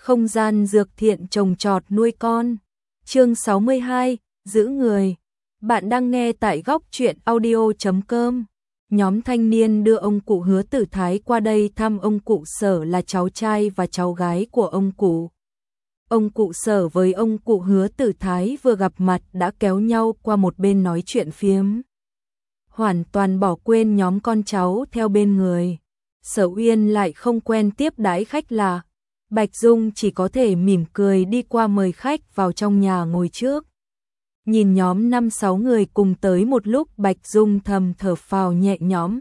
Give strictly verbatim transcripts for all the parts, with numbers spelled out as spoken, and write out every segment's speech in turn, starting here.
Không gian dược thiện trồng trọt nuôi con. Chương sáu mươi hai, giữ người. Bạn đang nghe tại góc truyện audio chấm com. Nhóm thanh niên đưa ông cụ Hứa Tử Thái qua đây thăm ông cụ Sở là cháu trai và cháu gái của ông cụ. Ông cụ Sở với ông cụ Hứa Tử Thái vừa gặp mặt đã kéo nhau qua một bên nói chuyện phiếm. Hoàn toàn bỏ quên nhóm con cháu theo bên người. Sở Uyên lại không quen tiếp đãi khách lạ. Bạch Dung chỉ có thể mỉm cười đi qua mời khách vào trong nhà ngồi trước. Nhìn nhóm năm sáu người cùng tới một lúc, Bạch Dung thầm thở phào nhẹ nhõm.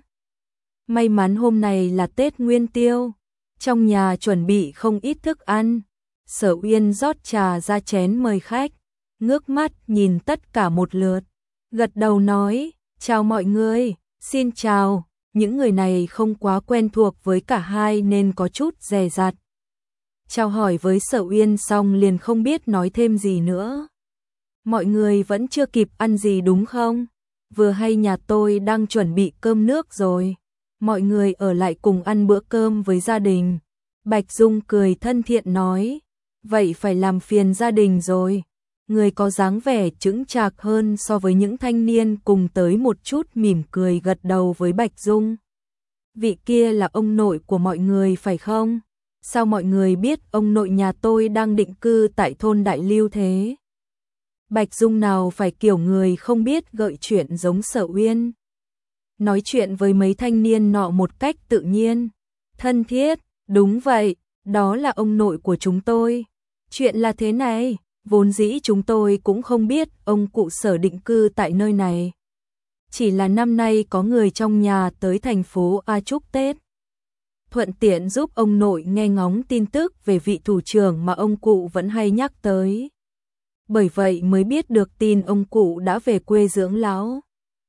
May mắn hôm nay là Tết Nguyên Tiêu, trong nhà chuẩn bị không ít thức ăn. Sở Uyên rót trà ra chén mời khách, ngước mắt nhìn tất cả một lượt, gật đầu nói, chào mọi người, xin chào. Những người này không quá quen thuộc với cả hai nên có chút dè dặt. Chào hỏi với Sở Uyên xong liền không biết nói thêm gì nữa. Mọi người vẫn chưa kịp ăn gì đúng không? Vừa hay nhà tôi đang chuẩn bị cơm nước rồi. Mọi người ở lại cùng ăn bữa cơm với gia đình. Bạch Dung cười thân thiện nói. Vậy phải làm phiền gia đình rồi. Người có dáng vẻ chững chạc hơn so với những thanh niên cùng tới một chút, mỉm cười gật đầu với Bạch Dung. Vị kia là ông nội của mọi người phải không? Sao mọi người biết ông nội nhà tôi đang định cư tại thôn Đại Lưu thế? Bạch Dung nào phải kiểu người không biết gợi chuyện giống Sở Uyên. Nói chuyện với mấy thanh niên nọ một cách tự nhiên, thân thiết, đúng vậy, đó là ông nội của chúng tôi. Chuyện là thế này, vốn dĩ chúng tôi cũng không biết ông cụ Sở định cư tại nơi này. Chỉ là năm nay có người trong nhà tới thành phố A chúc Tết. Thuận tiện giúp ông nội nghe ngóng tin tức về vị thủ trưởng mà ông cụ vẫn hay nhắc tới. Bởi vậy mới biết được tin ông cụ đã về quê dưỡng lão.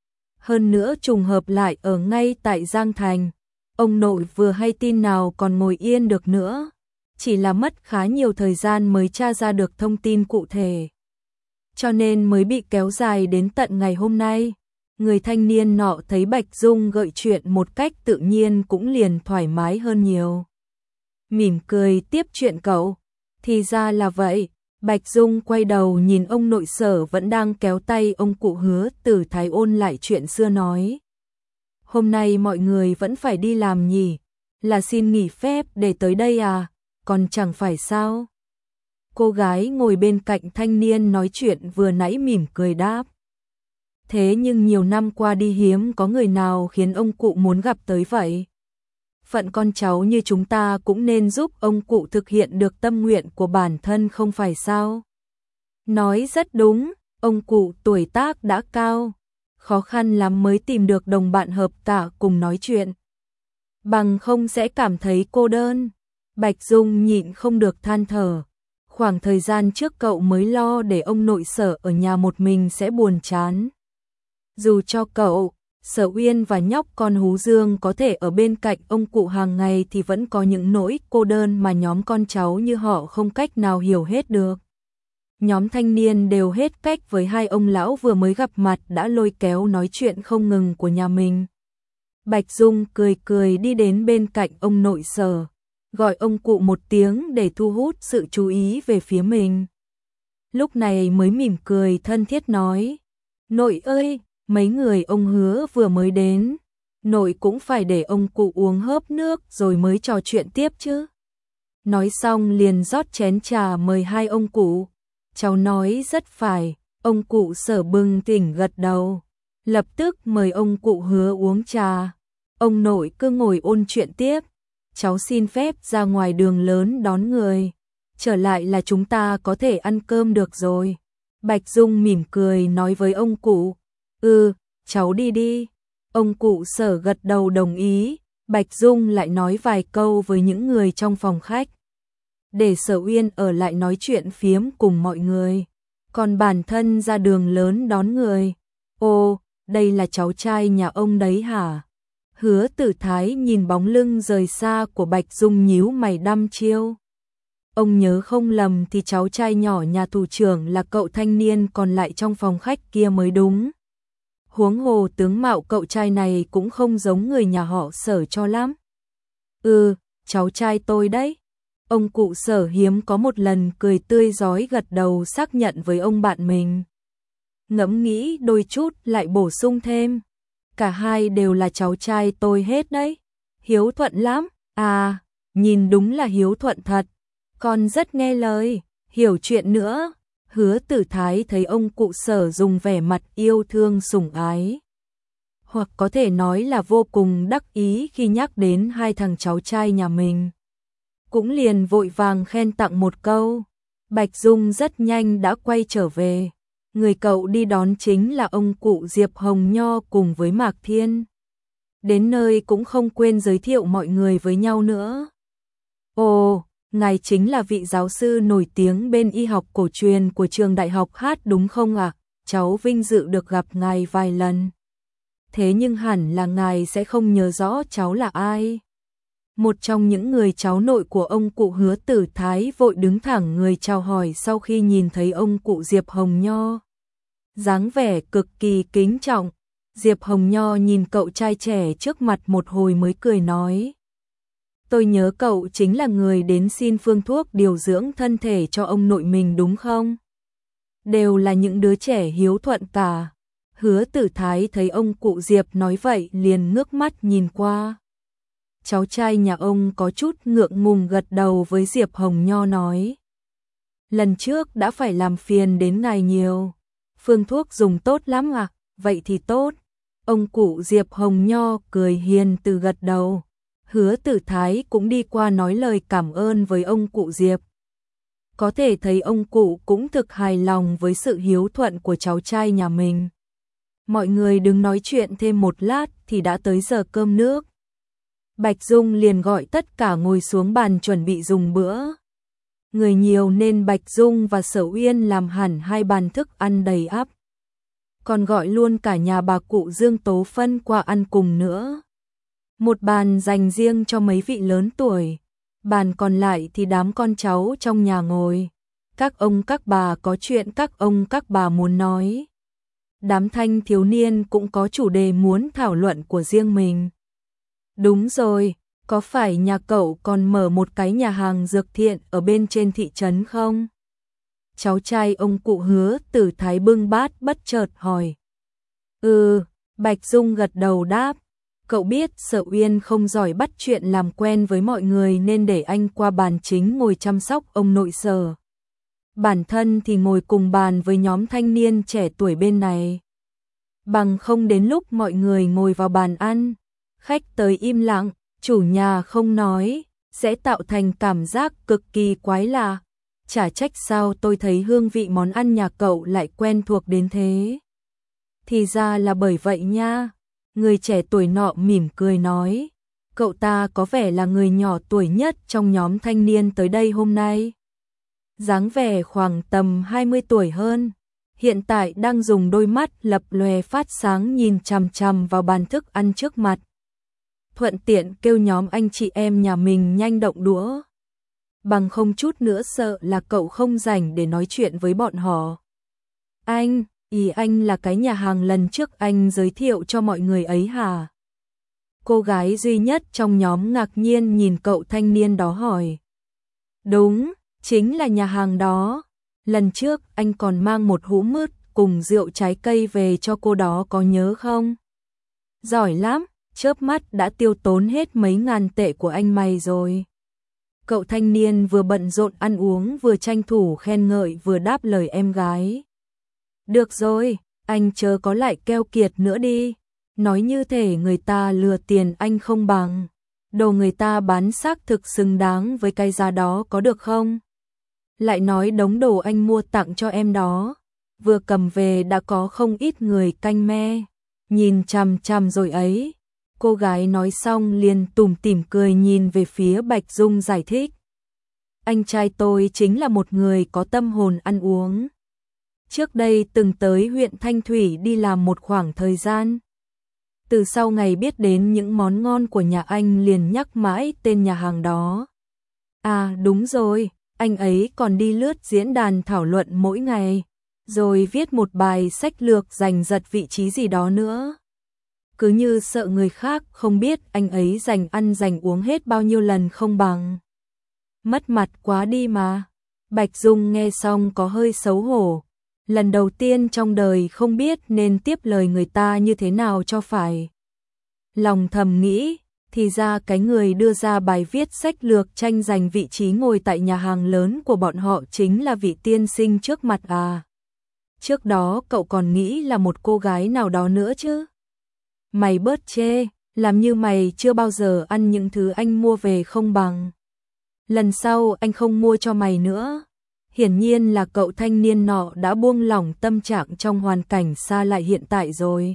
Hơn nữa trùng hợp lại ở ngay tại Giang Thành. Ông nội vừa hay tin nào còn ngồi yên được nữa. Chỉ là mất khá nhiều thời gian mới tra ra được thông tin cụ thể. Cho nên mới bị kéo dài đến tận ngày hôm nay. Người thanh niên nọ thấy Bạch Dung gợi chuyện một cách tự nhiên cũng liền thoải mái hơn nhiều. Mỉm cười tiếp chuyện cậu. Thì ra là vậy. Bạch Dung quay đầu nhìn ông nội Sở vẫn đang kéo tay ông cụ Hứa Tử Thái ôn lại chuyện xưa nói. Hôm nay mọi người vẫn phải đi làm nhỉ? Là xin nghỉ phép để tới đây à? Còn chẳng phải sao? Cô gái ngồi bên cạnh thanh niên nói chuyện vừa nãy mỉm cười đáp. Thế nhưng nhiều năm qua đi hiếm có người nào khiến ông cụ muốn gặp tới vậy. Phận con cháu như chúng ta cũng nên giúp ông cụ thực hiện được tâm nguyện của bản thân không phải sao? Nói rất đúng, ông cụ tuổi tác đã cao, khó khăn lắm mới tìm được đồng bạn hợp tạ cùng nói chuyện. Bằng không sẽ cảm thấy cô đơn. Bạch Dung nhịn không được than thở. Khoảng thời gian trước cậu mới lo để ông nội Sở ở nhà một mình sẽ buồn chán. Dù cho cậu, Sở Uyên và nhóc con Hú Dương có thể ở bên cạnh ông cụ hàng ngày thì vẫn có những nỗi cô đơn mà nhóm con cháu như họ không cách nào hiểu hết được. Nhóm thanh niên đều hết cách với hai ông lão vừa mới gặp mặt đã lôi kéo nói chuyện không ngừng của nhà mình. Bạch Dung cười cười đi đến bên cạnh ông nội Sở, gọi ông cụ một tiếng để thu hút sự chú ý về phía mình. Lúc này mới mỉm cười thân thiết nói, nội ơi, mấy người ông Hứa vừa mới đến, nội cũng phải để ông cụ uống hớp nước rồi mới trò chuyện tiếp chứ. Nói xong liền rót chén trà mời hai ông cụ. Cháu nói rất phải, ông cụ Sở bừng tỉnh gật đầu, lập tức mời ông cụ Hứa uống trà. Ông nội cứ ngồi ôn chuyện tiếp, cháu xin phép ra ngoài đường lớn đón người, trở lại là chúng ta có thể ăn cơm được rồi. Bạch Dung mỉm cười nói với ông cụ. Ừ, cháu đi đi. Ông cụ Sở gật đầu đồng ý. Bạch Dung lại nói vài câu với những người trong phòng khách, để Sở Uyên ở lại nói chuyện phiếm cùng mọi người. Còn bản thân ra đường lớn đón người. Ô, đây là cháu trai nhà ông đấy hả? Hứa Tử Thái nhìn bóng lưng rời xa của Bạch Dung nhíu mày đăm chiêu. Ông nhớ không lầm thì cháu trai nhỏ nhà thủ trưởng là cậu thanh niên còn lại trong phòng khách kia mới đúng. Huống hồ tướng mạo cậu trai này cũng không giống người nhà họ Sở cho lắm. Ừ, cháu trai tôi đấy. Ông cụ Sở hiếm có một lần cười tươi rói gật đầu xác nhận với ông bạn mình. Ngẫm nghĩ đôi chút lại bổ sung thêm. Cả hai đều là cháu trai tôi hết đấy. Hiếu thuận lắm. À, nhìn đúng là hiếu thuận thật. Con rất nghe lời, hiểu chuyện nữa. Hứa Tử Thái thấy ông cụ Sở dùng vẻ mặt yêu thương sủng ái, hoặc có thể nói là vô cùng đắc ý khi nhắc đến hai thằng cháu trai nhà mình, cũng liền vội vàng khen tặng một câu. Bạch Dung rất nhanh đã quay trở về. Người cậu đi đón chính là ông cụ Diệp Hồng Nho cùng với Mạc Thiên. Đến nơi cũng không quên giới thiệu mọi người với nhau nữa. Ồ, ngài chính là vị giáo sư nổi tiếng bên y học cổ truyền của trường đại học Hát đúng không ạ? À? Cháu vinh dự được gặp ngài vài lần. Thế nhưng hẳn là ngài sẽ không nhớ rõ cháu là ai. Một trong những người cháu nội của ông cụ Hứa Tử Thái vội đứng thẳng người chào hỏi sau khi nhìn thấy ông cụ Diệp Hồng Nho. Dáng vẻ cực kỳ kính trọng. Diệp Hồng Nho nhìn cậu trai trẻ trước mặt một hồi mới cười nói. Tôi nhớ cậu chính là người đến xin phương thuốc điều dưỡng thân thể cho ông nội mình đúng không? Đều là những đứa trẻ hiếu thuận cả. Hứa Tử Thái thấy ông cụ Diệp nói vậy liền ngước mắt nhìn qua. Cháu trai nhà ông có chút ngượng ngùng gật đầu với Diệp Hồng Nho nói. Lần trước đã phải làm phiền đến ngài nhiều. Phương thuốc dùng tốt lắm à? Vậy thì tốt. Ông cụ Diệp Hồng Nho cười hiền từ gật đầu. Hứa Tử Thái cũng đi qua nói lời cảm ơn với ông cụ Diệp. Có thể thấy ông cụ cũng thực hài lòng với sự hiếu thuận của cháu trai nhà mình. Mọi người đứng nói chuyện thêm một lát thì đã tới giờ cơm nước. Bạch Dung liền gọi tất cả ngồi xuống bàn chuẩn bị dùng bữa. Người nhiều nên Bạch Dung và Sở Uyên làm hẳn hai bàn thức ăn đầy ắp. Còn gọi luôn cả nhà bà cụ Dương Tố Phân qua ăn cùng nữa. Một bàn dành riêng cho mấy vị lớn tuổi, bàn còn lại thì đám con cháu trong nhà ngồi. Các ông các bà có chuyện các ông các bà muốn nói. Đám thanh thiếu niên cũng có chủ đề muốn thảo luận của riêng mình. Đúng rồi, có phải nhà cậu còn mở một cái nhà hàng dược thiện ở bên trên thị trấn không? Cháu trai ông cụ Hứa Tử Thái bưng bát bất chợt hỏi. Ừ, Bạch Dung gật đầu đáp. Cậu biết Sở Uyên không giỏi bắt chuyện làm quen với mọi người nên để anh qua bàn chính ngồi chăm sóc ông nội Sở. Bản thân thì ngồi cùng bàn với nhóm thanh niên trẻ tuổi bên này. Bằng không đến lúc mọi người ngồi vào bàn ăn, khách tới im lặng, chủ nhà không nói, sẽ tạo thành cảm giác cực kỳ quái lạ. Chả trách sao tôi thấy hương vị món ăn nhà cậu lại quen thuộc đến thế. Thì ra là bởi vậy nha. Người trẻ tuổi nọ mỉm cười nói. Cậu ta có vẻ là người nhỏ tuổi nhất trong nhóm thanh niên tới đây hôm nay. Dáng vẻ khoảng tầm hai mươi tuổi hơn. Hiện tại đang dùng đôi mắt lập lòe phát sáng nhìn chằm chằm vào bàn thức ăn trước mặt. Thuận tiện kêu nhóm anh chị em nhà mình nhanh động đũa. Bằng không chút nữa sợ là cậu không rảnh để nói chuyện với bọn họ. Anh, ý anh là cái nhà hàng lần trước anh giới thiệu cho mọi người ấy hả? Cô gái duy nhất trong nhóm ngạc nhiên nhìn cậu thanh niên đó hỏi. Đúng, chính là nhà hàng đó. Lần trước anh còn mang một hũ mứt cùng rượu trái cây về cho cô đó có nhớ không? Giỏi lắm, chớp mắt đã tiêu tốn hết mấy ngàn tệ của anh mày rồi. Cậu thanh niên vừa bận rộn ăn uống vừa tranh thủ khen ngợi vừa đáp lời em gái. Được rồi, anh chớ có lại keo kiệt nữa đi. Nói như thể người ta lừa tiền anh không bằng. Đồ người ta bán xác thực xứng đáng với cái giá đó có được không? Lại nói đống đồ anh mua tặng cho em đó. Vừa cầm về đã có không ít người canh me. Nhìn chằm chằm rồi ấy. Cô gái nói xong liền tủm tỉm cười nhìn về phía Bạch Dung giải thích. Anh trai tôi chính là một người có tâm hồn ăn uống. Trước đây từng tới huyện Thanh Thủy đi làm một khoảng thời gian. Từ sau ngày biết đến những món ngon của nhà anh liền nhắc mãi tên nhà hàng đó. À đúng rồi, anh ấy còn đi lướt diễn đàn thảo luận mỗi ngày, rồi viết một bài sách lược giành giật vị trí gì đó nữa. Cứ như sợ người khác không biết anh ấy dành ăn dành uống hết bao nhiêu lần không bằng. mất mặt quá đi mà. Bạch Dung nghe xong có hơi xấu hổ. Lần đầu tiên trong đời không biết nên tiếp lời người ta như thế nào cho phải. Lòng thầm nghĩ, thì ra cái người đưa ra bài viết sách lược tranh giành vị trí ngồi tại nhà hàng lớn của bọn họ chính là vị tiên sinh trước mặt à. Trước đó cậu còn nghĩ là một cô gái nào đó nữa chứ. Mày bớt chê, làm như mày chưa bao giờ ăn những thứ anh mua về không bằng. Lần sau anh không mua cho mày nữa. Hiển nhiên là cậu thanh niên nọ đã buông lỏng tâm trạng trong hoàn cảnh xa lại hiện tại rồi.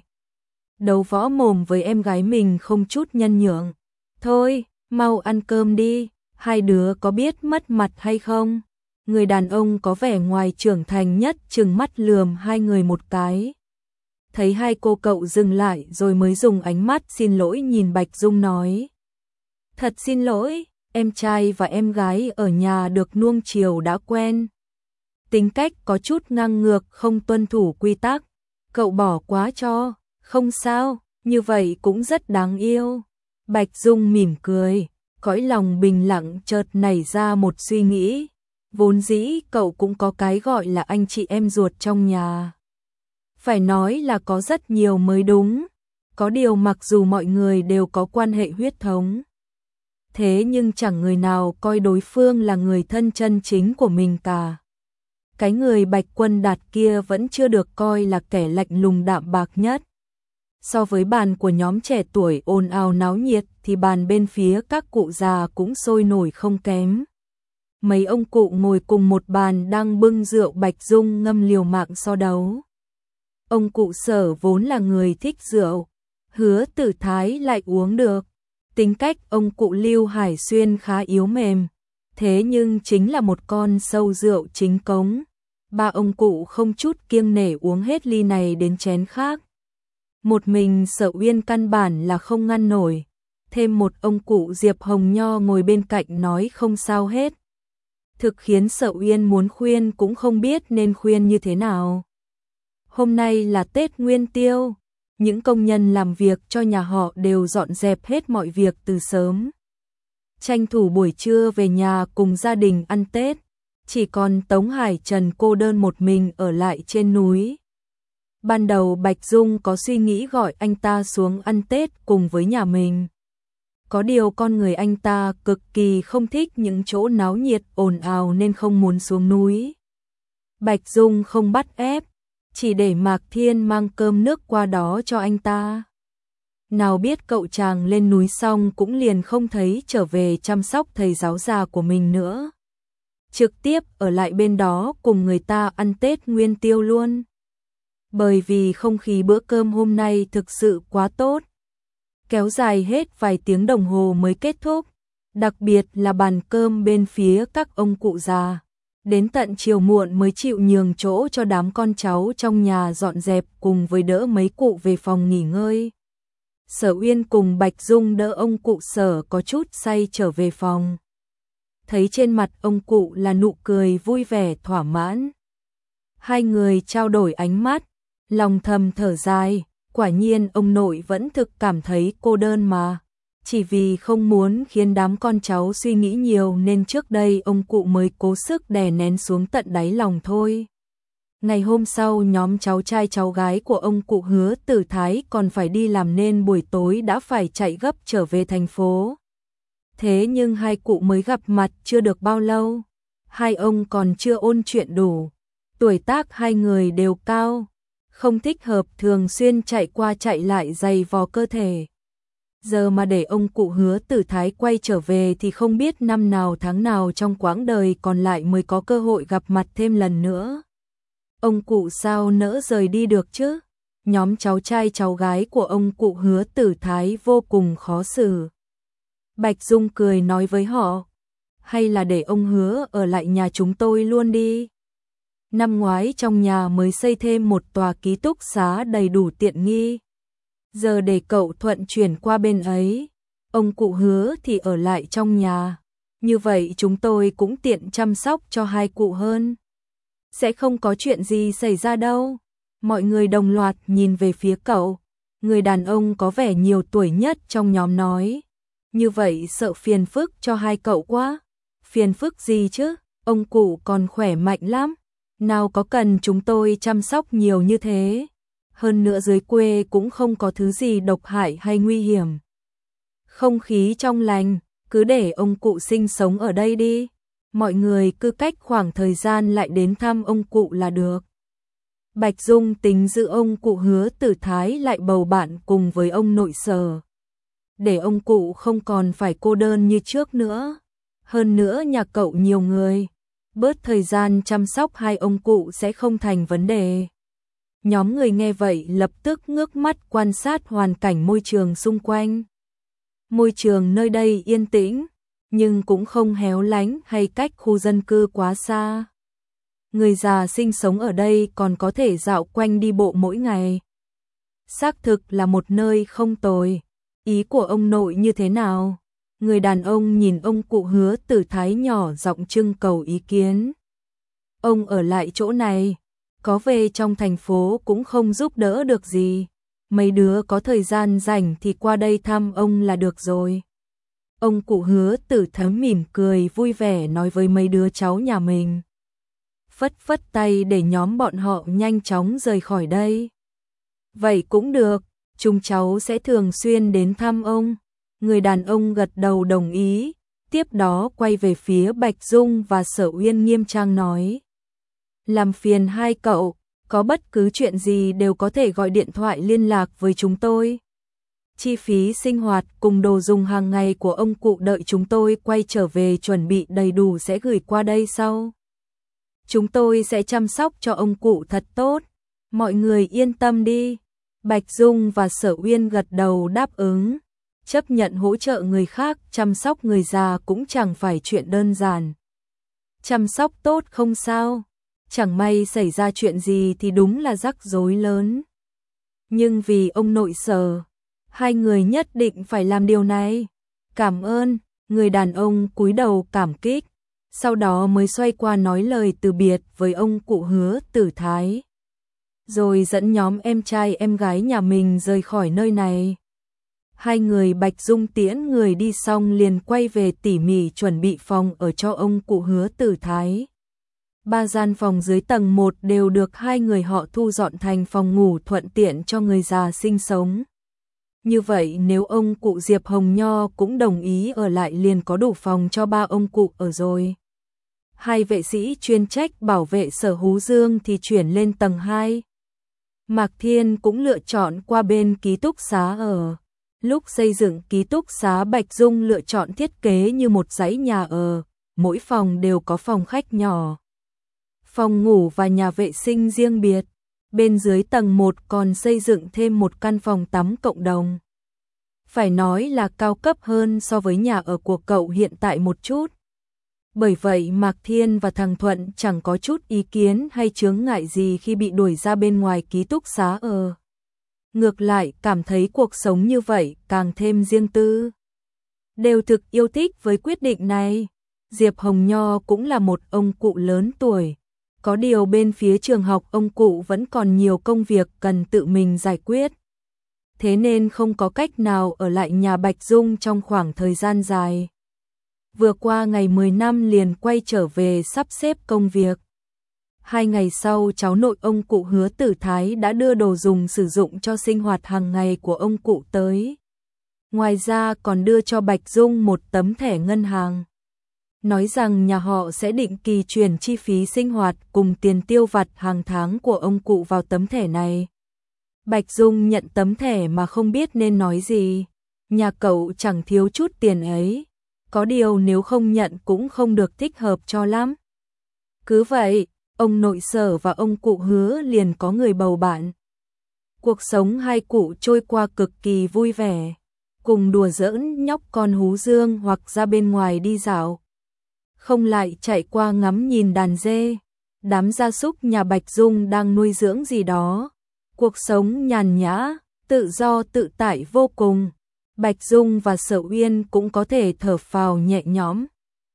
Đấu võ mồm với em gái mình không chút nhân nhượng. Thôi, mau ăn cơm đi, hai đứa có biết mất mặt hay không? Người đàn ông có vẻ ngoài trưởng thành nhất trừng mắt lườm hai người một cái. Thấy hai cô cậu dừng lại rồi mới dùng ánh mắt xin lỗi nhìn Bạch Dung nói. Thật xin lỗi, em trai và em gái ở nhà được nuông chiều đã quen. Tính cách có chút ngang ngược không tuân thủ quy tắc, cậu bỏ quá cho, không sao, như vậy cũng rất đáng yêu. Bạch Dung mỉm cười, cõi lòng bình lặng chợt nảy ra một suy nghĩ. Vốn dĩ cậu cũng có cái gọi là anh chị em ruột trong nhà. Phải nói là có rất nhiều mới đúng. Có điều mặc dù mọi người đều có quan hệ huyết thống, thế nhưng chẳng người nào coi đối phương là người thân chân chính của mình cả. Cái người Bạch Quân Đạt kia vẫn chưa được coi là kẻ lạnh lùng đạm bạc nhất. So với bàn của nhóm trẻ tuổi ồn ào náo nhiệt thì bàn bên phía các cụ già cũng sôi nổi không kém. Mấy ông cụ ngồi cùng một bàn đang bưng rượu Bạch Dung ngâm liều mạng so đấu. Ông cụ Sở vốn là người thích rượu, Hứa Tử Thái lại uống được. Tính cách ông cụ Lưu Hải Xuyên khá yếu mềm, thế nhưng chính là một con sâu rượu chính cống. Ba ông cụ không chút kiêng nể uống hết ly này đến chén khác. Một mình Sở Uyên căn bản là không ngăn nổi, thêm một ông cụ Diệp Hồng Nho ngồi bên cạnh nói không sao hết. Thực khiến Sở Uyên muốn khuyên cũng không biết nên khuyên như thế nào. Hôm nay là Tết Nguyên Tiêu, những công nhân làm việc cho nhà họ đều dọn dẹp hết mọi việc từ sớm. Tranh thủ buổi trưa về nhà cùng gia đình ăn Tết, chỉ còn Tống Hải Trần cô đơn một mình ở lại trên núi. Ban đầu Bạch Dung có suy nghĩ gọi anh ta xuống ăn Tết cùng với nhà mình. Có điều con người anh ta cực kỳ không thích những chỗ náo nhiệt ồn ào nên không muốn xuống núi. Bạch Dung không bắt ép, chỉ để Mạc Thiên mang cơm nước qua đó cho anh ta. Nào biết cậu chàng lên núi xong cũng liền không thấy trở về chăm sóc thầy giáo già của mình nữa. Trực tiếp ở lại bên đó cùng người ta ăn Tết Nguyên Tiêu luôn. Bởi vì không khí bữa cơm hôm nay thực sự quá tốt. Kéo dài hết vài tiếng đồng hồ mới kết thúc. Đặc biệt là bàn cơm bên phía các ông cụ già. Đến tận chiều muộn mới chịu nhường chỗ cho đám con cháu trong nhà dọn dẹp cùng với đỡ mấy cụ về phòng nghỉ ngơi. Sở Uyên cùng Bạch Dung đỡ ông cụ Sở có chút say trở về phòng. Thấy trên mặt ông cụ là nụ cười vui vẻ thỏa mãn. Hai người trao đổi ánh mắt, lòng thầm thở dài, quả nhiên ông nội vẫn thực cảm thấy cô đơn mà. Chỉ vì không muốn khiến đám con cháu suy nghĩ nhiều nên trước đây ông cụ mới cố sức đè nén xuống tận đáy lòng thôi. Ngày hôm sau nhóm cháu trai cháu gái của ông cụ Hứa Tử Thái còn phải đi làm nên buổi tối đã phải chạy gấp trở về thành phố. Thế nhưng hai cụ mới gặp mặt chưa được bao lâu, hai ông còn chưa ôn chuyện đủ. Tuổi tác hai người đều cao, không thích hợp thường xuyên chạy qua chạy lại dày vò cơ thể. Giờ mà để ông cụ Hứa Tử Thái quay trở về thì không biết năm nào tháng nào trong quãng đời còn lại mới có cơ hội gặp mặt thêm lần nữa. Ông cụ sao nỡ rời đi được chứ? Nhóm cháu trai cháu gái của ông cụ Hứa Tử Thái vô cùng khó xử. Bạch Dung cười nói với họ, hay là để ông Hứa ở lại nhà chúng tôi luôn đi. Năm ngoái trong nhà mới xây thêm một tòa ký túc xá đầy đủ tiện nghi. Giờ để cậu thuận chuyển qua bên ấy, ông cụ Hứa thì ở lại trong nhà. Như vậy chúng tôi cũng tiện chăm sóc cho hai cụ hơn. Sẽ không có chuyện gì xảy ra đâu. Mọi người đồng loạt nhìn về phía cậu. Người đàn ông có vẻ nhiều tuổi nhất trong nhóm nói. Như vậy sợ phiền phức cho hai cậu quá. Phiền phức gì chứ, ông cụ còn khỏe mạnh lắm, nào có cần chúng tôi chăm sóc nhiều như thế. Hơn nữa dưới quê cũng không có thứ gì độc hại hay nguy hiểm. Không khí trong lành, cứ để ông cụ sinh sống ở đây đi. Mọi người cứ cách khoảng thời gian lại đến thăm ông cụ là được. Bạch Dung tính giữ ông cụ Hứa Tử Thái lại bầu bạn cùng với ông nội Sở, để ông cụ không còn phải cô đơn như trước nữa. Hơn nữa nhà cậu nhiều người, bớt thời gian chăm sóc hai ông cụ sẽ không thành vấn đề. Nhóm người nghe vậy lập tức ngước mắt quan sát hoàn cảnh môi trường xung quanh. Môi trường nơi đây yên tĩnh, nhưng cũng không héo lánh hay cách khu dân cư quá xa. Người già sinh sống ở đây còn có thể dạo quanh đi bộ mỗi ngày. Xác thực là một nơi không tồi. Ý của ông nội như thế nào? Người đàn ông nhìn ông cụ Hứa Tử Thái nhỏ giọng trưng cầu ý kiến. Ông ở lại chỗ này, có về trong thành phố cũng không giúp đỡ được gì. Mấy đứa có thời gian rảnh thì qua đây thăm ông là được rồi. Ông cụ Hứa Tử Thái mỉm cười vui vẻ nói với mấy đứa cháu nhà mình. Phất phất tay để nhóm bọn họ nhanh chóng rời khỏi đây. Vậy cũng được, chúng cháu sẽ thường xuyên đến thăm ông. Người đàn ông gật đầu đồng ý, tiếp đó quay về phía Bạch Dung và Sở Uyên nghiêm trang nói. Làm phiền hai cậu, có bất cứ chuyện gì đều có thể gọi điện thoại liên lạc với chúng tôi. Chi phí sinh hoạt cùng đồ dùng hàng ngày của ông cụ đợi chúng tôi quay trở về chuẩn bị đầy đủ sẽ gửi qua đây sau. Chúng tôi sẽ chăm sóc cho ông cụ thật tốt, mọi người yên tâm đi. Bạch Dung và Sở Uyên gật đầu đáp ứng, chấp nhận hỗ trợ người khác chăm sóc người già cũng chẳng phải chuyện đơn giản. Chăm sóc tốt không sao, chẳng may xảy ra chuyện gì thì đúng là rắc rối lớn. Nhưng vì ông nội Sở, hai người nhất định phải làm điều này. Cảm ơn, người đàn ông cúi đầu cảm kích, sau đó mới xoay qua nói lời từ biệt với ông cụ Hứa Tử Thái. Rồi dẫn nhóm em trai em gái nhà mình rời khỏi nơi này. Hai người Bạch Dung tiễn người đi xong liền quay về tỉ mỉ chuẩn bị phòng ở cho ông cụ Hứa Tử Thái. Ba gian phòng dưới tầng một đều được hai người họ thu dọn thành phòng ngủ thuận tiện cho người già sinh sống. Như vậy nếu ông cụ Diệp Hồng Nho cũng đồng ý ở lại liền có đủ phòng cho ba ông cụ ở rồi. Hai vệ sĩ chuyên trách bảo vệ Sở Hú Dương thì chuyển lên tầng hai. Mạc Thiên cũng lựa chọn qua bên ký túc xá ở. Lúc xây dựng ký túc xá Bạch Dung lựa chọn thiết kế như một dãy nhà ở, mỗi phòng đều có phòng khách nhỏ, phòng ngủ và nhà vệ sinh riêng biệt. Bên dưới tầng một còn xây dựng thêm một căn phòng tắm cộng đồng. Phải nói là cao cấp hơn so với nhà ở của cậu hiện tại một chút. Bởi vậy Mạc Thiên và thằng Thuận chẳng có chút ý kiến hay chướng ngại gì khi bị đuổi ra bên ngoài ký túc xá ở. Ngược lại cảm thấy cuộc sống như vậy càng thêm riêng tư. Đều thực yêu thích với quyết định này. Diệp Hồng Nho cũng là một ông cụ lớn tuổi. Có điều bên phía trường học ông cụ vẫn còn nhiều công việc cần tự mình giải quyết. Thế nên không có cách nào ở lại nhà Bạch Dung trong khoảng thời gian dài. Vừa qua ngày mười năm liền quay trở về sắp xếp công việc. Hai ngày sau cháu nội ông cụ Hứa Tử Thái đã đưa đồ dùng sử dụng cho sinh hoạt hàng ngày của ông cụ tới. Ngoài ra còn đưa cho Bạch Dung một tấm thẻ ngân hàng. Nói rằng nhà họ sẽ định kỳ chuyển chi phí sinh hoạt cùng tiền tiêu vặt hàng tháng của ông cụ vào tấm thẻ này. Bạch Dung nhận tấm thẻ mà không biết nên nói gì. Nhà cậu chẳng thiếu chút tiền ấy. Có điều nếu không nhận cũng không được thích hợp cho lắm. Cứ vậy, ông nội Sở và ông cụ Hứa liền có người bầu bạn. Cuộc sống hai cụ trôi qua cực kỳ vui vẻ, cùng đùa giỡn nhóc con Hú Dương hoặc ra bên ngoài đi dạo. Không lại chạy qua ngắm nhìn đàn dê, đám gia súc nhà Bạch Dung đang nuôi dưỡng gì đó. Cuộc sống nhàn nhã, tự do tự tại vô cùng. Bạch Dung và Sở Uyên cũng có thể thở phào nhẹ nhõm.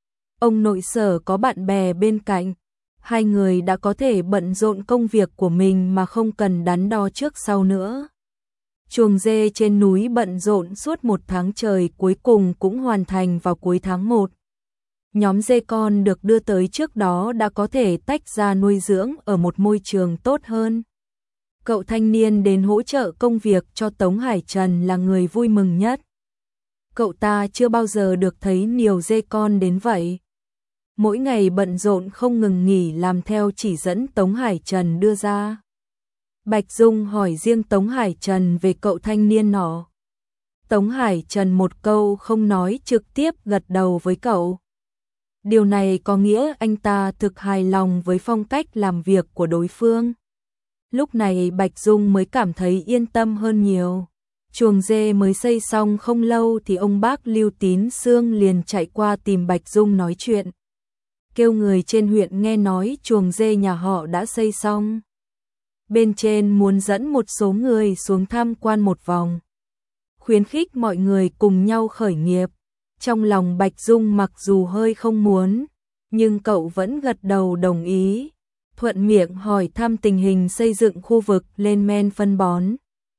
Ông nội Sở có bạn bè bên cạnh, hai người đã có thể bận rộn công việc của mình mà không cần đắn đo trước sau nữa. Chuồng dê trên núi bận rộn suốt một tháng trời cuối cùng cũng hoàn thành vào cuối tháng một. Nhóm dê con được đưa tới trước đó đã có thể tách ra nuôi dưỡng ở một môi trường tốt hơn. Cậu thanh niên đến hỗ trợ công việc cho Tống Hải Trần là người vui mừng nhất. Cậu ta chưa bao giờ được thấy nhiều dê con đến vậy. Mỗi ngày bận rộn không ngừng nghỉ làm theo chỉ dẫn Tống Hải Trần đưa ra. Bạch Dung hỏi riêng Tống Hải Trần về cậu thanh niên nọ. Tống Hải Trần một câu không nói trực tiếp gật đầu với cậu. Điều này có nghĩa anh ta thực hài lòng với phong cách làm việc của đối phương. Lúc này Bạch Dung mới cảm thấy yên tâm hơn nhiều. Chuồng dê mới xây xong không lâu thì ông bác Lưu Tín Sương liền chạy qua tìm Bạch Dung nói chuyện. Kêu người trên huyện nghe nói chuồng dê nhà họ đã xây xong. Bên trên muốn dẫn một số người xuống tham quan một vòng. Khuyến khích mọi người cùng nhau khởi nghiệp. Trong lòng Bạch Dung mặc dù hơi không muốn, nhưng cậu vẫn gật đầu đồng ý. Thuận miệng hỏi thăm tình hình xây dựng khu vực lên men phân bón.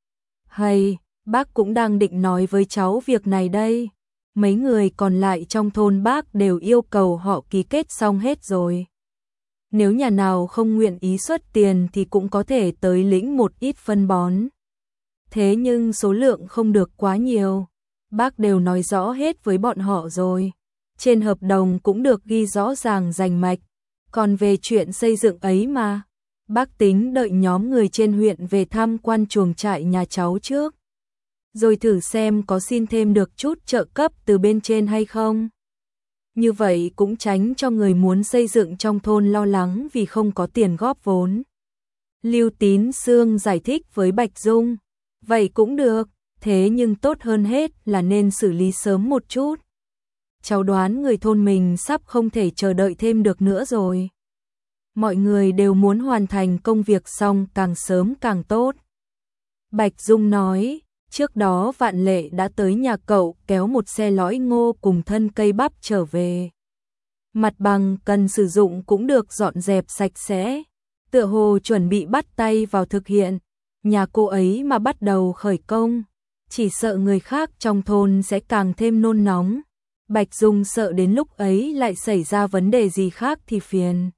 Hay, bác cũng đang định nói với cháu việc này đây. Mấy người còn lại trong thôn bác đều yêu cầu họ ký kết xong hết rồi. Nếu nhà nào không nguyện ý xuất tiền thì cũng có thể tới lĩnh một ít phân bón. Thế nhưng số lượng không được quá nhiều. Bác đều nói rõ hết với bọn họ rồi. Trên hợp đồng cũng được ghi rõ ràng rành mạch. Còn về chuyện xây dựng ấy mà, bác tính đợi nhóm người trên huyện về thăm quan chuồng trại nhà cháu trước. Rồi thử xem có xin thêm được chút trợ cấp từ bên trên hay không. Như vậy cũng tránh cho người muốn xây dựng trong thôn lo lắng vì không có tiền góp vốn. Lưu Tín Sương giải thích với Bạch Dung. Vậy cũng được, thế nhưng tốt hơn hết là nên xử lý sớm một chút. Cháu đoán người thôn mình sắp không thể chờ đợi thêm được nữa rồi. Mọi người đều muốn hoàn thành công việc xong càng sớm càng tốt. Bạch Dung nói, trước đó Vạn Lệ đã tới nhà cậu kéo một xe lõi ngô cùng thân cây bắp trở về. Mặt bằng cần sử dụng cũng được dọn dẹp sạch sẽ. Tựa hồ chuẩn bị bắt tay vào thực hiện. Nhà cô ấy mà bắt đầu khởi công, chỉ sợ người khác trong thôn sẽ càng thêm nôn nóng. Bạch Dung sợ đến lúc ấy lại xảy ra vấn đề gì khác thì phiền.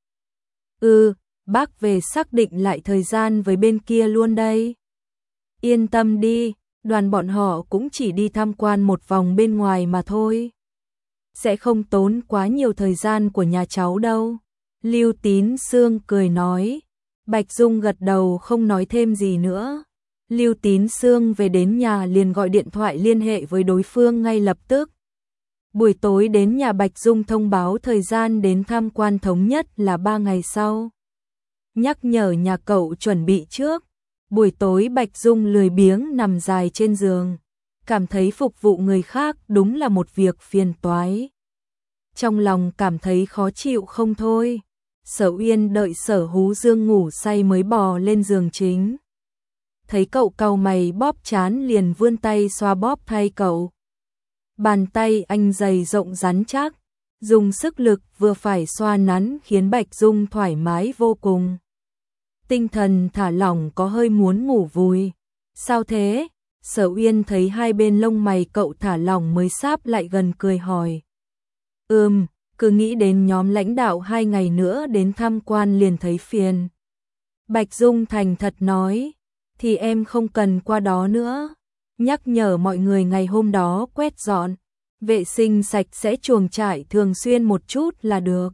Ừ, bác về xác định lại thời gian với bên kia luôn đây. Yên tâm đi, đoàn bọn họ cũng chỉ đi tham quan một vòng bên ngoài mà thôi. Sẽ không tốn quá nhiều thời gian của nhà cháu đâu. Lưu Tín Sương cười nói. Bạch Dung gật đầu không nói thêm gì nữa. Lưu Tín Sương về đến nhà liền gọi điện thoại liên hệ với đối phương ngay lập tức. Buổi tối đến nhà Bạch Dung thông báo thời gian đến tham quan thống nhất là ba ngày sau. Nhắc nhở nhà cậu chuẩn bị trước. Buổi tối Bạch Dung lười biếng nằm dài trên giường. Cảm thấy phục vụ người khác đúng là một việc phiền toái. Trong lòng cảm thấy khó chịu không thôi. Sở Uyên đợi Sở Hú Dương ngủ say mới bò lên giường chính. Thấy cậu cau mày bóp trán liền vươn tay xoa bóp thay cậu. Bàn tay anh dày rộng rắn chắc, dùng sức lực vừa phải xoa nắn khiến Bạch Dung thoải mái vô cùng. Tinh thần thả lỏng có hơi muốn ngủ vùi. Sao thế? Sở Uyên thấy hai bên lông mày cậu thả lỏng mới sáp lại gần cười hỏi. Ừm, cứ nghĩ đến nhóm lãnh đạo hai ngày nữa đến tham quan liền thấy phiền. Bạch Dung thành thật nói, thì em không cần qua đó nữa. Nhắc nhở mọi người ngày hôm đó quét dọn, vệ sinh sạch sẽ chuồng trại thường xuyên một chút là được.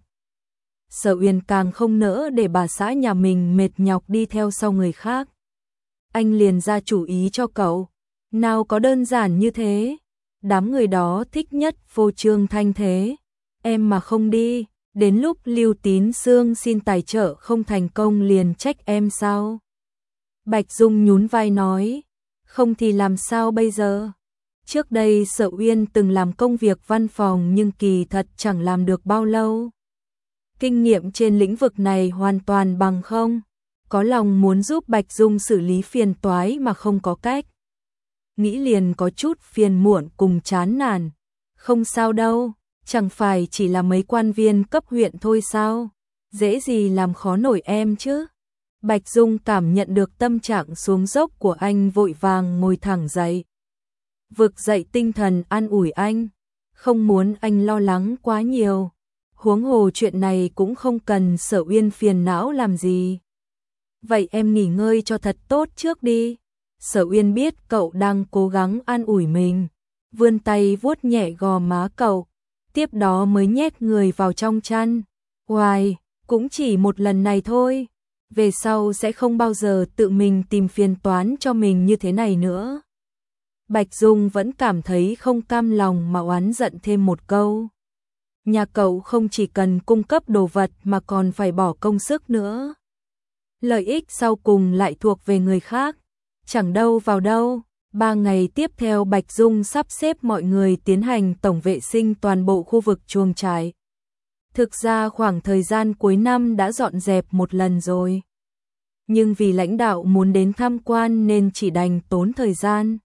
Sở Uyên càng không nỡ để bà xã nhà mình mệt nhọc đi theo sau người khác. Anh liền ra chủ ý cho cậu. Nào có đơn giản như thế. Đám người đó thích nhất phô trương thanh thế. Em mà không đi, đến lúc Lưu Tín Sương xin tài trợ không thành công liền trách em sao? Bạch Dung nhún vai nói, không thì làm sao bây giờ? Trước đây Sở Uyên từng làm công việc văn phòng nhưng kỳ thật chẳng làm được bao lâu. Kinh nghiệm trên lĩnh vực này hoàn toàn bằng không. Có lòng muốn giúp Bạch Dung xử lý phiền toái mà không có cách. Nghĩ liền có chút phiền muộn cùng chán nản. Không sao đâu, chẳng phải chỉ là mấy quan viên cấp huyện thôi sao? Dễ gì làm khó nổi em chứ? Bạch Dung cảm nhận được tâm trạng xuống dốc của anh vội vàng ngồi thẳng dậy. Vực dậy tinh thần an ủi anh, không muốn anh lo lắng quá nhiều. Huống hồ chuyện này cũng không cần Sở Uyên phiền não làm gì. Vậy em nghỉ ngơi cho thật tốt trước đi. Sở Uyên biết cậu đang cố gắng an ủi mình, vươn tay vuốt nhẹ gò má cậu, tiếp đó mới nhét người vào trong chăn. Hoài, cũng chỉ một lần này thôi, về sau sẽ không bao giờ tự mình tìm phiền toán cho mình như thế này nữa. Bạch Dung vẫn cảm thấy không cam lòng mà oán giận thêm một câu. Nhà cậu không chỉ cần cung cấp đồ vật mà còn phải bỏ công sức nữa. Lợi ích sau cùng lại thuộc về người khác, chẳng đâu vào đâu. Ba ngày tiếp theo Bạch Dung sắp xếp mọi người tiến hành tổng vệ sinh toàn bộ khu vực chuồng trại. Thực ra khoảng thời gian cuối năm đã dọn dẹp một lần rồi. Nhưng vì lãnh đạo muốn đến tham quan nên chỉ đành tốn thời gian,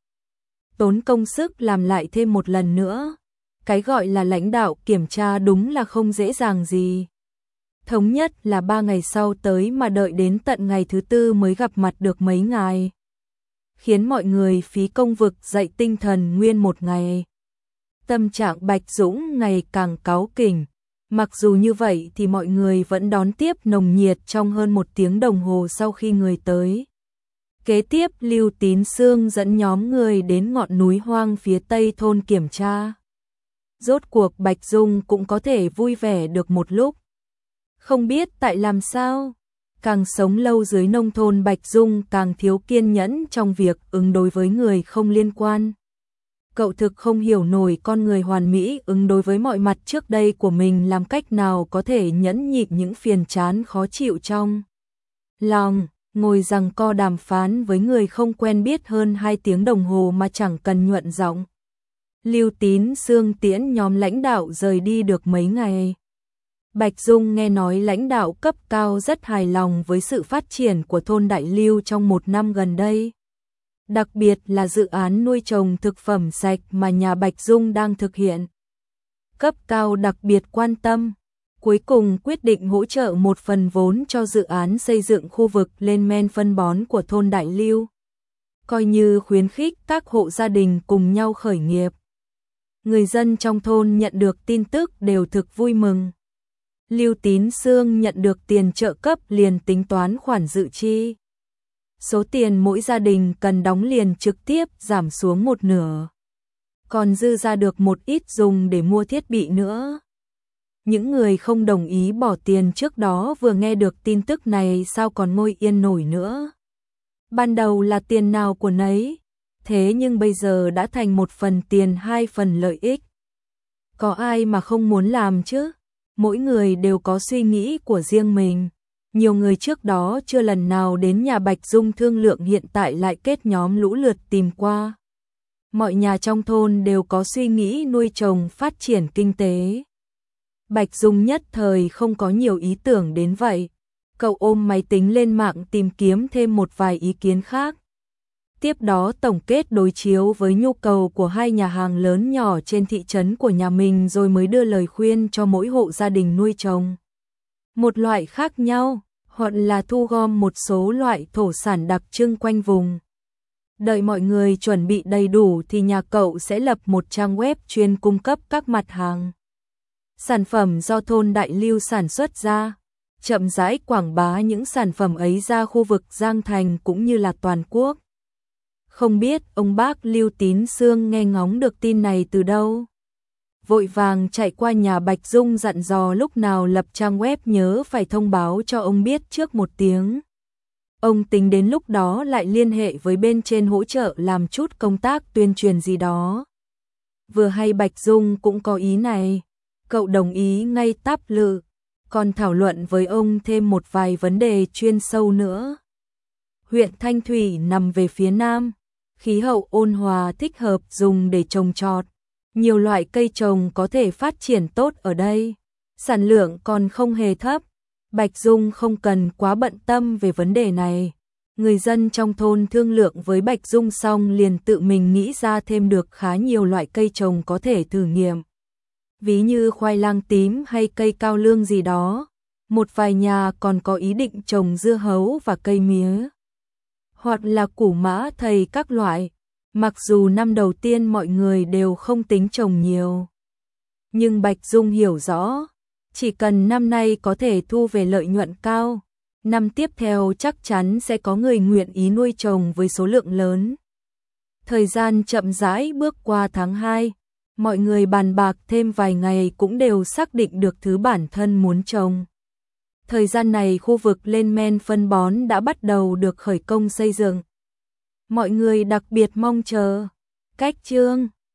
tốn công sức làm lại thêm một lần nữa. Cái gọi là lãnh đạo kiểm tra đúng là không dễ dàng gì. Thống nhất là ba ngày sau tới mà đợi đến tận ngày thứ tư mới gặp mặt được mấy ngày, khiến mọi người phí công vực dậy tinh thần nguyên một ngày. Tâm trạng Bạch Dũng ngày càng cáu kỉnh. Mặc dù như vậy thì mọi người vẫn đón tiếp nồng nhiệt trong hơn một tiếng đồng hồ sau khi người tới. Kế tiếp Lưu Tín Sương dẫn nhóm người đến ngọn núi hoang phía tây thôn kiểm tra. Rốt cuộc Bạch Dung cũng có thể vui vẻ được một lúc. Không biết tại làm sao, càng sống lâu dưới nông thôn Bạch Dung càng thiếu kiên nhẫn trong việc ứng đối với người không liên quan. Cậu thực không hiểu nổi con người hoàn mỹ ứng đối với mọi mặt trước đây của mình làm cách nào có thể nhẫn nhịn những phiền chán khó chịu trong lòng, ngồi giằng co đàm phán với người không quen biết hơn hai tiếng đồng hồ mà chẳng cần nhuận giọng. Lưu Tín Sương tiễn nhóm lãnh đạo rời đi được mấy ngày. Bạch Dung nghe nói lãnh đạo cấp cao rất hài lòng với sự phát triển của thôn Đại Lưu trong một năm gần đây. Đặc biệt là dự án nuôi trồng thực phẩm sạch mà nhà Bạch Dung đang thực hiện. Cấp cao đặc biệt quan tâm, cuối cùng quyết định hỗ trợ một phần vốn cho dự án xây dựng khu vực lên men phân bón của thôn Đại Lưu, coi như khuyến khích các hộ gia đình cùng nhau khởi nghiệp. Người dân trong thôn nhận được tin tức đều thực vui mừng. Lưu Tín Sương nhận được tiền trợ cấp liền tính toán khoản dự chi. Số tiền mỗi gia đình cần đóng liền trực tiếp giảm xuống một nửa. Còn dư ra được một ít dùng để mua thiết bị nữa. Những người không đồng ý bỏ tiền trước đó vừa nghe được tin tức này sao còn ngồi yên nổi nữa. Ban đầu là tiền nào của nấy, thế nhưng bây giờ đã thành một phần tiền hai phần lợi ích. Có ai mà không muốn làm chứ? Mỗi người đều có suy nghĩ của riêng mình. Nhiều người trước đó chưa lần nào đến nhà Bạch Dung thương lượng hiện tại lại kết nhóm lũ lượt tìm qua. Mọi nhà trong thôn đều có suy nghĩ nuôi trồng phát triển kinh tế. Bạch Dung nhất thời không có nhiều ý tưởng đến vậy. Cậu ôm máy tính lên mạng tìm kiếm thêm một vài ý kiến khác. Tiếp đó tổng kết đối chiếu với nhu cầu của hai nhà hàng lớn nhỏ trên thị trấn của nhà mình rồi mới đưa lời khuyên cho mỗi hộ gia đình nuôi trồng một loại khác nhau, hoặc là thu gom một số loại thổ sản đặc trưng quanh vùng. Đợi mọi người chuẩn bị đầy đủ thì nhà cậu sẽ lập một trang web chuyên cung cấp các mặt hàng sản phẩm do thôn Đại Lưu sản xuất ra, chậm rãi quảng bá những sản phẩm ấy ra khu vực Giang Thành cũng như là toàn quốc. Không biết ông bác Lưu Tín Sương nghe ngóng được tin này từ đâu. Vội vàng chạy qua nhà Bạch Dung dặn dò lúc nào lập trang web nhớ phải thông báo cho ông biết trước một tiếng. Ông tính đến lúc đó lại liên hệ với bên trên hỗ trợ làm chút công tác tuyên truyền gì đó. Vừa hay Bạch Dung cũng có ý này, cậu đồng ý ngay táp lự, còn thảo luận với ông thêm một vài vấn đề chuyên sâu nữa. Huyện Thanh Thủy nằm về phía nam, khí hậu ôn hòa thích hợp dùng để trồng trọt. Nhiều loại cây trồng có thể phát triển tốt ở đây, sản lượng còn không hề thấp. Bạch Dung không cần quá bận tâm về vấn đề này. Người dân trong thôn thương lượng với Bạch Dung xong liền tự mình nghĩ ra thêm được khá nhiều loại cây trồng có thể thử nghiệm. Ví như khoai lang tím hay cây cao lương gì đó. Một vài nhà còn có ý định trồng dưa hấu và cây mía. Hoặc là củ mã thầy các loại. Mặc dù năm đầu tiên mọi người đều không tính trồng nhiều, nhưng Bạch Dung hiểu rõ, chỉ cần năm nay có thể thu về lợi nhuận cao, năm tiếp theo chắc chắn sẽ có người nguyện ý nuôi trồng với số lượng lớn. Thời gian chậm rãi bước qua tháng hai, mọi người bàn bạc thêm vài ngày cũng đều xác định được thứ bản thân muốn trồng. Thời gian này khu vực lên men phân bón đã bắt đầu được khởi công xây dựng. Mọi người đặc biệt mong chờ. Cách chương